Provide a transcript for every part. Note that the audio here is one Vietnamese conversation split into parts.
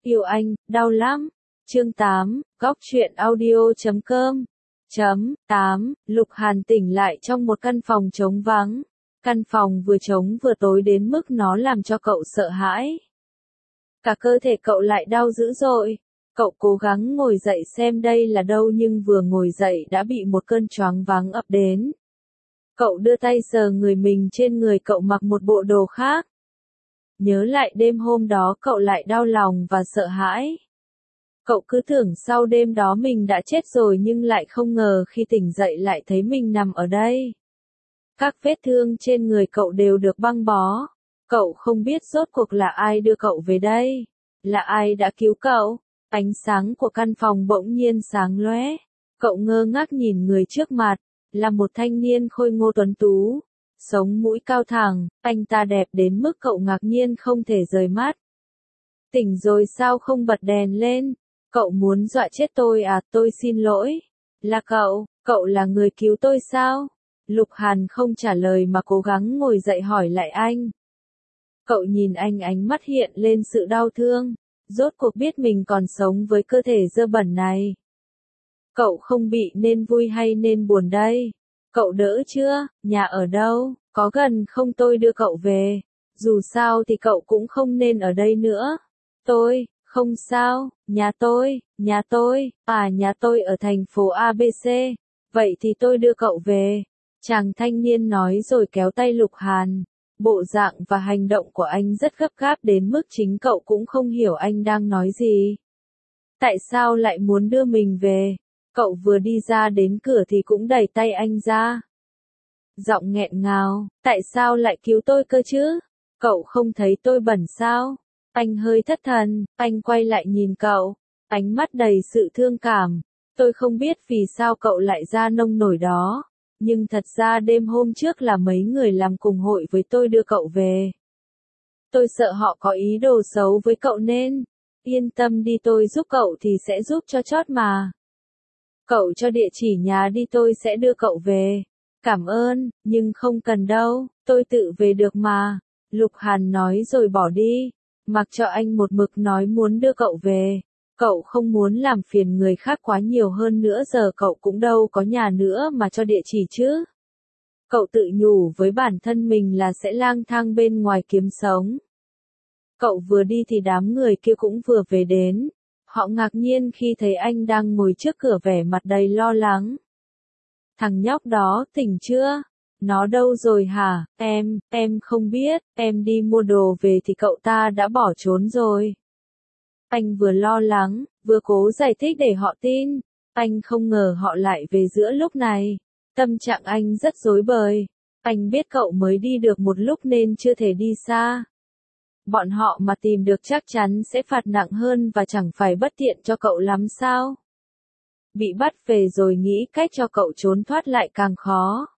Yêu anh, đau lắm. Chương 8, góc truyện audio.com. 8. Lục Hàn tỉnh lại trong một căn phòng trống vắng. Căn phòng vừa trống vừa tối đến mức nó làm cho cậu sợ hãi. Cả cơ thể cậu lại đau dữ dội. Cậu cố gắng ngồi dậy xem đây là đâu nhưng vừa ngồi dậy đã bị một cơn choáng váng ập đến. Cậu đưa tay sờ người mình, trên người cậu mặc một bộ đồ khác. Nhớ lại đêm hôm đó cậu lại đau lòng và sợ hãi. Cậu cứ tưởng sau đêm đó mình đã chết rồi nhưng lại không ngờ khi tỉnh dậy lại thấy mình nằm ở đây. Các vết thương trên người cậu đều được băng bó. Cậu không biết rốt cuộc là ai đưa cậu về đây. Là ai đã cứu cậu? Ánh sáng của căn phòng bỗng nhiên sáng lóe. Cậu ngơ ngác nhìn người trước mặt. Là một thanh niên khôi ngô tuấn tú. Sống mũi cao thẳng, anh ta đẹp đến mức cậu ngạc nhiên không thể rời mắt. Tỉnh rồi sao không bật đèn lên? Cậu muốn dọa chết tôi à? Tôi xin lỗi. Là cậu là người cứu tôi sao? Lục Hàn không trả lời mà cố gắng ngồi dậy hỏi lại anh. Cậu nhìn anh, ánh mắt hiện lên sự đau thương. Rốt cuộc biết mình còn sống với cơ thể dơ bẩn này. Cậu không bị nên vui hay nên buồn đây? Cậu đỡ chưa? Nhà ở đâu? Có gần không tôi đưa cậu về? Dù sao thì cậu cũng không nên ở đây nữa. Không sao, nhà tôi ở thành phố ABC. Vậy thì tôi đưa cậu về. Chàng thanh niên nói rồi kéo tay Lục Hàn. Bộ dạng và hành động của anh rất gấp gáp đến mức chính cậu cũng không hiểu anh đang nói gì. Tại sao lại muốn đưa mình về? Cậu vừa đi ra đến cửa thì cũng đẩy tay anh ra. Giọng nghẹn ngào, tại sao lại cứu tôi cơ chứ? Cậu không thấy tôi bẩn sao? Anh hơi thất thần, anh quay lại nhìn cậu, ánh mắt đầy sự thương cảm. Tôi không biết vì sao cậu lại ra nông nổi đó, nhưng thật ra đêm hôm trước là mấy người làm cùng hội với tôi đưa cậu về. Tôi sợ họ có ý đồ xấu với cậu nên, yên tâm đi, tôi giúp cậu thì sẽ giúp cho chót mà. Cậu cho địa chỉ nhà đi, tôi sẽ đưa cậu về. Cảm ơn, nhưng không cần đâu, tôi tự về được mà. Lục Hàn nói rồi bỏ đi. Mặc cho anh một mực nói muốn đưa cậu về. Cậu không muốn làm phiền người khác quá nhiều, hơn nữa giờ cậu cũng đâu có nhà nữa mà cho địa chỉ chứ. Cậu tự nhủ với bản thân mình là sẽ lang thang bên ngoài kiếm sống. Cậu vừa đi thì đám người kia cũng vừa về đến. Họ ngạc nhiên khi thấy anh đang ngồi trước cửa vẻ mặt đầy lo lắng. Thằng nhóc đó tỉnh chưa? Nó đâu rồi hả? Em không biết, em đi mua đồ về thì cậu ta đã bỏ trốn rồi. Anh vừa lo lắng, vừa cố giải thích để họ tin. Anh không ngờ họ lại về giữa lúc này. Tâm trạng anh rất rối bời. Anh biết cậu mới đi được một lúc nên chưa thể đi xa. Bọn họ mà tìm được chắc chắn sẽ phạt nặng hơn và chẳng phải bất tiện cho cậu lắm sao? Bị bắt về rồi nghĩ cách cho cậu trốn thoát lại càng khó.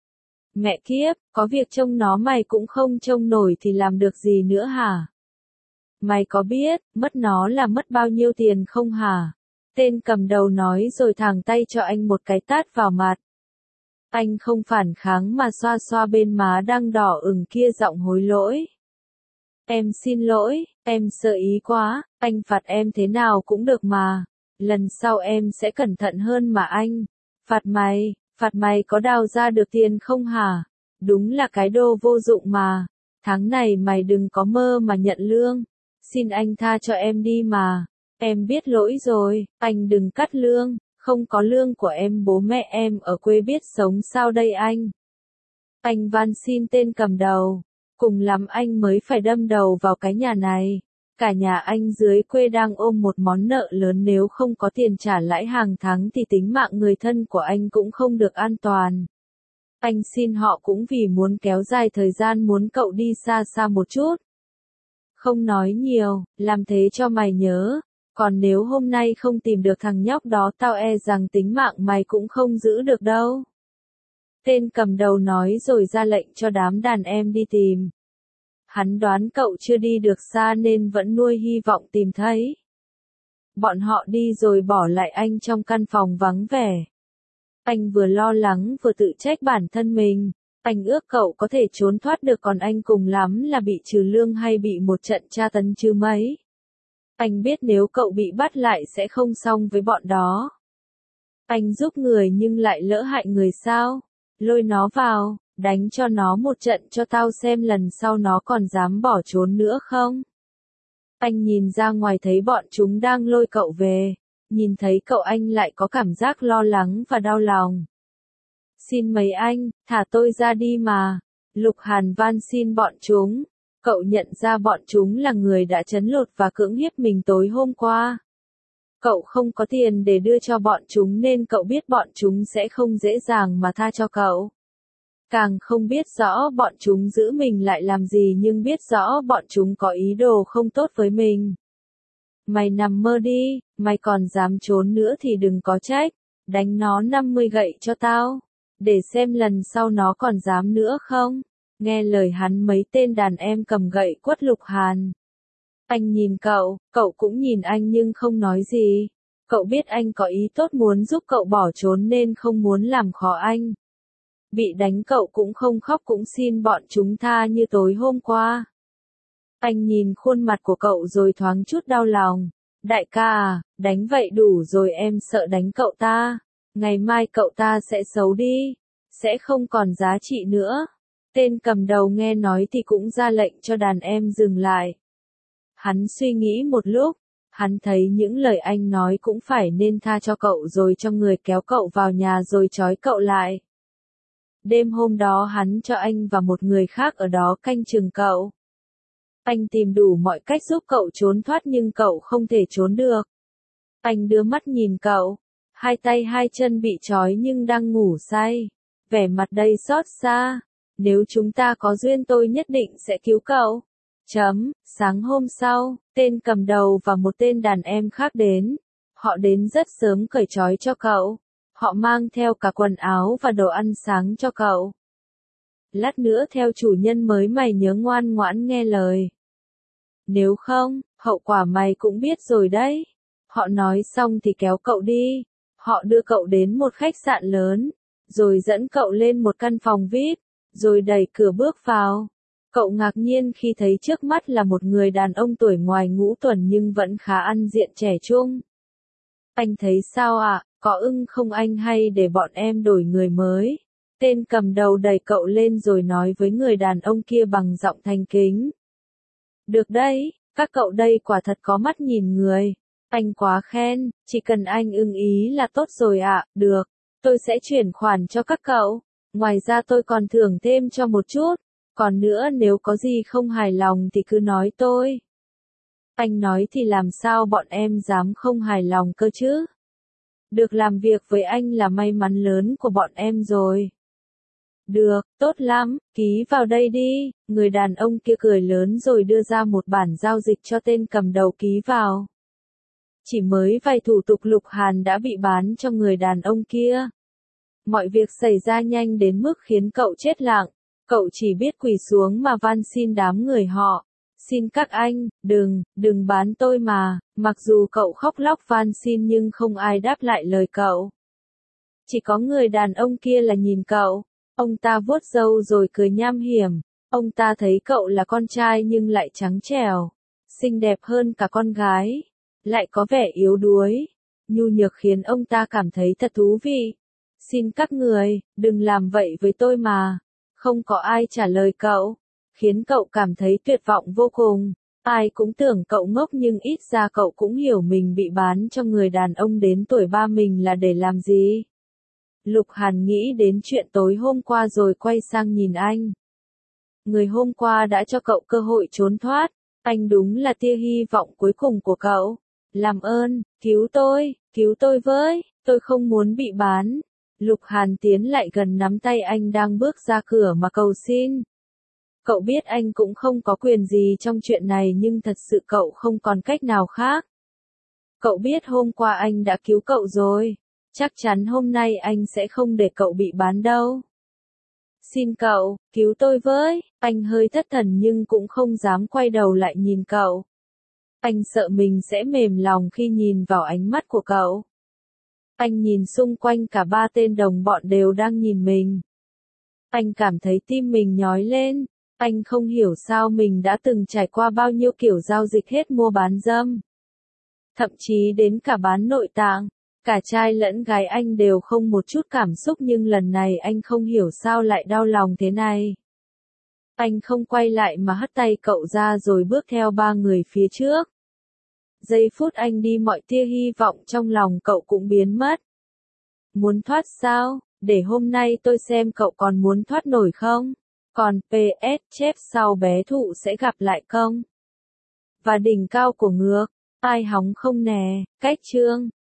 Mẹ kiếp, có việc trông nó mày cũng không trông nổi thì làm được gì nữa hả? Mày có biết, mất nó là mất bao nhiêu tiền không hả? Tên cầm đầu nói rồi thẳng tay cho anh một cái tát vào mặt. Anh không phản kháng mà xoa xoa bên má đang đỏ ửng kia, giọng hối lỗi. Em xin lỗi, em sợ ý quá, anh phạt em thế nào cũng được mà. Lần sau em sẽ cẩn thận hơn mà anh. Phạt mày có đào ra được tiền không hả? Đúng là cái đồ vô dụng mà. Tháng này mày đừng có mơ mà nhận lương. Xin anh tha cho em đi mà. Em biết lỗi rồi, anh đừng cắt lương. Không có lương của em, bố mẹ em ở quê biết sống sao đây anh? Anh van xin tên cầm đầu. Cùng lắm anh mới phải đâm đầu vào cái nhà này. Cả nhà anh dưới quê đang ôm một món nợ lớn, nếu không có tiền trả lãi hàng tháng thì tính mạng người thân của anh cũng không được an toàn. Anh xin họ cũng vì muốn kéo dài thời gian, muốn cậu đi xa xa một chút. Không nói nhiều, làm thế cho mày nhớ. Còn nếu hôm nay không tìm được thằng nhóc đó, tao e rằng tính mạng mày cũng không giữ được đâu. Tên cầm đầu nói rồi ra lệnh cho đám đàn em đi tìm. Hắn đoán cậu chưa đi được xa nên vẫn nuôi hy vọng tìm thấy. Bọn họ đi rồi bỏ lại anh trong căn phòng vắng vẻ. Anh vừa lo lắng vừa tự trách bản thân mình. Anh ước cậu có thể trốn thoát được, còn anh cùng lắm là bị trừ lương hay bị một trận tra tấn chứ mấy. Anh biết nếu cậu bị bắt lại sẽ không xong với bọn đó. Anh giúp người nhưng lại lỡ hại người sao? Lôi nó vào, đánh cho nó một trận cho tao xem lần sau nó còn dám bỏ trốn nữa không? Anh nhìn ra ngoài thấy bọn chúng đang lôi cậu về. Nhìn thấy cậu anh lại có cảm giác lo lắng và đau lòng. Xin mấy anh, thả tôi ra đi mà. Lục Hàn van xin bọn chúng. Cậu nhận ra bọn chúng là người đã trấn lột và cưỡng hiếp mình tối hôm qua. Cậu không có tiền để đưa cho bọn chúng nên cậu biết bọn chúng sẽ không dễ dàng mà tha cho cậu. Càng không biết rõ bọn chúng giữ mình lại làm gì nhưng biết rõ bọn chúng có ý đồ không tốt với mình. Mày nằm mơ đi, mày còn dám trốn nữa thì đừng có trách, đánh nó 50 gậy cho tao, để xem lần sau nó còn dám nữa không. Nghe lời hắn mấy tên đàn em cầm gậy quất Lục Hàn. Anh nhìn cậu cũng nhìn anh nhưng không nói gì. Cậu biết anh có ý tốt muốn giúp cậu bỏ trốn nên không muốn làm khó anh. Bị đánh cậu cũng không khóc cũng xin bọn chúng tha như tối hôm qua. Anh nhìn khuôn mặt của cậu rồi thoáng chút đau lòng. Đại ca à, đánh vậy đủ rồi em sợ đánh cậu ta. Ngày mai cậu ta sẽ xấu đi, sẽ không còn giá trị nữa. Tên cầm đầu nghe nói thì cũng ra lệnh cho đàn em dừng lại. Hắn suy nghĩ một lúc, hắn thấy những lời anh nói cũng phải nên tha cho cậu rồi cho người kéo cậu vào nhà rồi trói cậu lại. Đêm hôm đó hắn cho anh và một người khác ở đó canh chừng cậu. Anh tìm đủ mọi cách giúp cậu trốn thoát nhưng cậu không thể trốn được. Anh đưa mắt nhìn cậu, hai tay hai chân bị trói nhưng đang ngủ say, vẻ mặt đầy xót xa. Nếu chúng ta có duyên tôi nhất định sẽ cứu cậu. Sáng hôm sau, tên cầm đầu và một tên đàn em khác đến. Họ đến rất sớm cởi trói cho cậu. Họ mang theo cả quần áo và đồ ăn sáng cho cậu. Lát nữa theo chủ nhân mới mày nhớ ngoan ngoãn nghe lời. Nếu không, hậu quả mày cũng biết rồi đấy. Họ nói xong thì kéo cậu đi. Họ đưa cậu đến một khách sạn lớn, rồi dẫn cậu lên một căn phòng VIP, rồi đẩy cửa bước vào. Cậu ngạc nhiên khi thấy trước mắt là một người đàn ông tuổi ngoài ngũ tuần nhưng vẫn khá ăn diện trẻ trung. Anh thấy sao ạ, có ưng không anh hay để bọn em đổi người mới? Tên cầm đầu đẩy cậu lên rồi nói với người đàn ông kia bằng giọng thành kính. Được đấy, các cậu đây quả thật có mắt nhìn người. Anh quá khen, chỉ cần anh ưng ý là tốt rồi ạ, được, tôi sẽ chuyển khoản cho các cậu. Ngoài ra tôi còn thưởng thêm cho một chút. Còn nữa nếu có gì không hài lòng thì cứ nói tôi. Anh nói thì làm sao bọn em dám không hài lòng cơ chứ? Được làm việc với anh là may mắn lớn của bọn em rồi. Được, tốt lắm, ký vào đây đi. Người đàn ông kia cười lớn rồi đưa ra một bản giao dịch cho tên cầm đầu ký vào. Chỉ mới vài thủ tục Lục Hàn đã bị bán cho người đàn ông kia. Mọi việc xảy ra nhanh đến mức khiến cậu chết lặng. Cậu chỉ biết quỳ xuống mà van xin đám người họ. Xin các anh, đừng bán tôi mà. Mặc dù cậu khóc lóc van xin nhưng không ai đáp lại lời cậu. Chỉ có người đàn ông kia là nhìn cậu. Ông ta vuốt râu rồi cười nham hiểm. Ông ta thấy cậu là con trai nhưng lại trắng trẻo, xinh đẹp hơn cả con gái, lại có vẻ yếu đuối, nhu nhược khiến ông ta cảm thấy thật thú vị. Xin các người, đừng làm vậy với tôi mà. Không có ai trả lời cậu, khiến cậu cảm thấy tuyệt vọng vô cùng. Ai cũng tưởng cậu ngốc nhưng ít ra cậu cũng hiểu mình bị bán cho người đàn ông đến tuổi ba mình là để làm gì. Lục Hàn nghĩ đến chuyện tối hôm qua rồi quay sang nhìn anh. Người hôm qua đã cho cậu cơ hội trốn thoát, anh đúng là tia hy vọng cuối cùng của cậu. Làm ơn, cứu tôi với, tôi không muốn bị bán. Lục Hàn tiến lại gần nắm tay anh đang bước ra cửa mà cầu xin. Cậu biết anh cũng không có quyền gì trong chuyện này nhưng thật sự cậu không còn cách nào khác. Cậu biết hôm qua anh đã cứu cậu rồi, chắc chắn hôm nay anh sẽ không để cậu bị bán đâu. Xin cậu, cứu tôi với, anh hơi thất thần nhưng cũng không dám quay đầu lại nhìn cậu. Anh sợ mình sẽ mềm lòng khi nhìn vào ánh mắt của cậu. Anh nhìn xung quanh cả ba tên đồng bọn đều đang nhìn mình. Anh cảm thấy tim mình nhói lên, anh không hiểu sao mình đã từng trải qua bao nhiêu kiểu giao dịch hết mua bán dâm. thậm chí đến cả bán nội tạng. Cả trai lẫn gái anh đều không một chút cảm xúc nhưng lần này anh không hiểu sao lại đau lòng thế này. Anh không quay lại mà hất tay cậu ra rồi bước theo ba người phía trước. Giây phút anh đi mọi tia hy vọng trong lòng cậu cũng biến mất. Muốn thoát sao? Để hôm nay tôi xem cậu còn muốn thoát nổi không? Còn PS chép sau bé thụ sẽ gặp lại công. Và đỉnh cao của ngược, ai hóng không nè, cách chương.